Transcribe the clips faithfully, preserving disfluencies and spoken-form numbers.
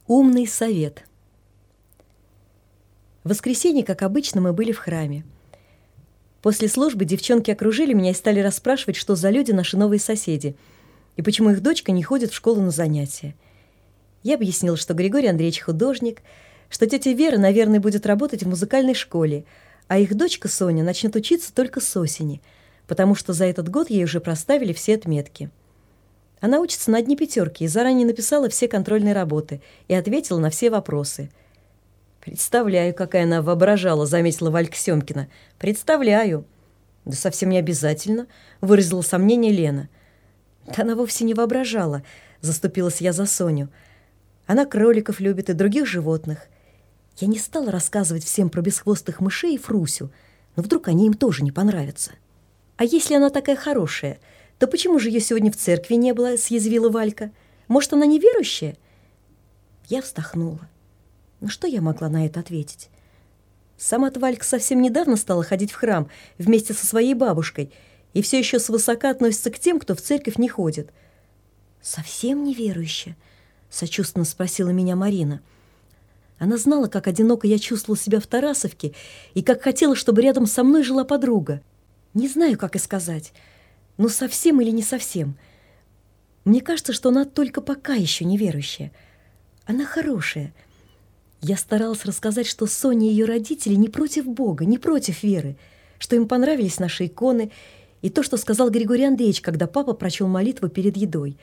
Умный совет. В воскресенье, как обычно, мы были в храме. После службы девчонки окружили меня и стали расспрашивать, что за люди наши новые соседи, и почему их дочка не ходит в школу на занятия. Я объяснила, что Григорий Андреевич художник, что тетя Вера, наверное, будет работать в музыкальной школе, а их дочка Соня начнет учиться только с осени, потому что за этот год ей уже проставили все отметки. Она учится на одни пятерки и заранее написала все контрольные работы и ответила на все вопросы. «Представляю, какая она воображала», — заметила Валька Семкина. «Представляю». «Да совсем не обязательно», — выразила сомнение Лена. «Да она вовсе не воображала», — заступилась я за Соню. «Она кроликов любит и других животных. Я не стала рассказывать всем про бесхвостых мышей и Фрусю, но вдруг они им тоже не понравятся. А если она такая хорошая, то почему же ее сегодня в церкви не было?» — съязвила Валька. «Может, она неверующая?» Я вздохнула. Ну что я могла на это ответить? Сама-то Валька совсем недавно стала ходить в храм вместе со своей бабушкой и все еще свысока относится к тем, кто в церковь не ходит. «Совсем неверующая?» — сочувственно спросила меня Марина. Она знала, как одиноко я чувствовала себя в Тарасовке и как хотела, чтобы рядом со мной жила подруга. Не знаю, как и сказать, но совсем или не совсем. Мне кажется, что она только пока еще неверующая. Она хорошая. Я старалась рассказать, что Соня и ее родители не против Бога, не против веры, что им понравились наши иконы и то, что сказал Григорий Андреевич, когда папа прочел молитву перед едой.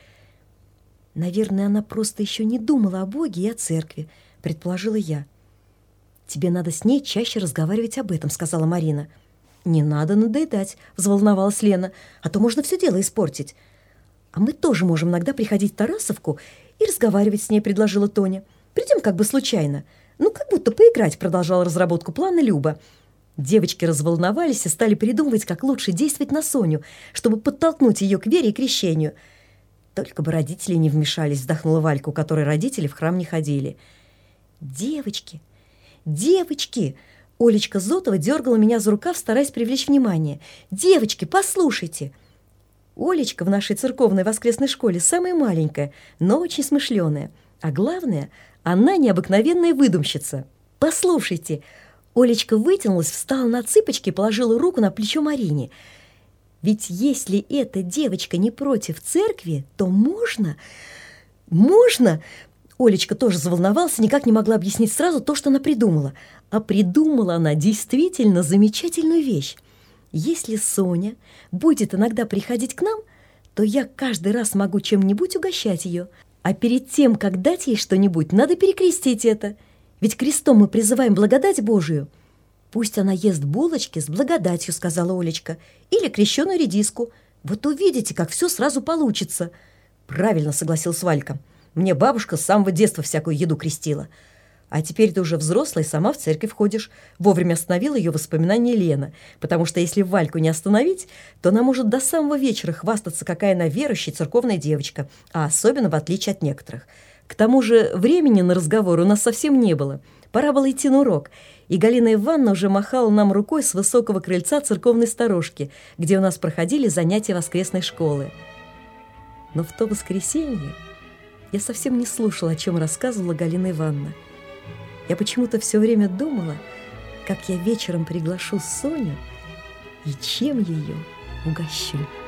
Наверное, она просто еще не думала о Боге и о церкви, предположила я. «Тебе надо с ней чаще разговаривать об этом», — сказала Марина. «Не надо надоедать», — взволновалась Лена, «а то можно все дело испортить». «А мы тоже можем иногда приходить в Тарасовку и разговаривать с ней», — предложила Тоня. «Придем как бы случайно. Ну, как будто поиграть», — продолжала разработку плана Люба. Девочки разволновались и стали придумывать, как лучше действовать на Соню, чтобы подтолкнуть ее к вере и крещению. «Только бы родители не вмешались», — вздохнула Валька, у которой родители в храм не ходили. «Девочки! Девочки!» Олечка Зотова дергала меня за рукав, стараясь привлечь внимание. «Девочки, послушайте!» Олечка в нашей церковной воскресной школе самая маленькая, но очень смышленая. А главное, она необыкновенная выдумщица. «Послушайте!» Олечка вытянулась, встала на цыпочки и положила руку на плечо Марине. «Ведь если эта девочка не против церкви, то можно... можно...» Олечка тоже заволновалась и никак не могла объяснить сразу то, что она придумала. А придумала она действительно замечательную вещь. Если Соня будет иногда приходить к нам, то я каждый раз могу чем-нибудь угощать ее. А перед тем, как дать ей что-нибудь, надо перекрестить это. Ведь крестом мы призываем благодать Божию. «Пусть она ест булочки с благодатью», — сказала Олечка, «или крещеную редиску. Вот увидите, как все сразу получится». «Правильно», — согласилась Валька. «Мне бабушка с самого детства всякую еду крестила. А теперь ты уже взрослая и сама в церковь ходишь». Вовремя остановила ее воспоминание Лена, потому что если Вальку не остановить, то она может до самого вечера хвастаться, какая она верующая церковная девочка, а особенно в отличие от некоторых. К тому же времени на разговор у нас совсем не было. Пора было идти на урок, и Галина Ивановна уже махала нам рукой с высокого крыльца церковной сторожки, где у нас проходили занятия воскресной школы. Но в то воскресенье я совсем не слушала, о чем рассказывала Галина Ивановна. Я почему-то все время думала, как я вечером приглашу Соню и чем ее угощу.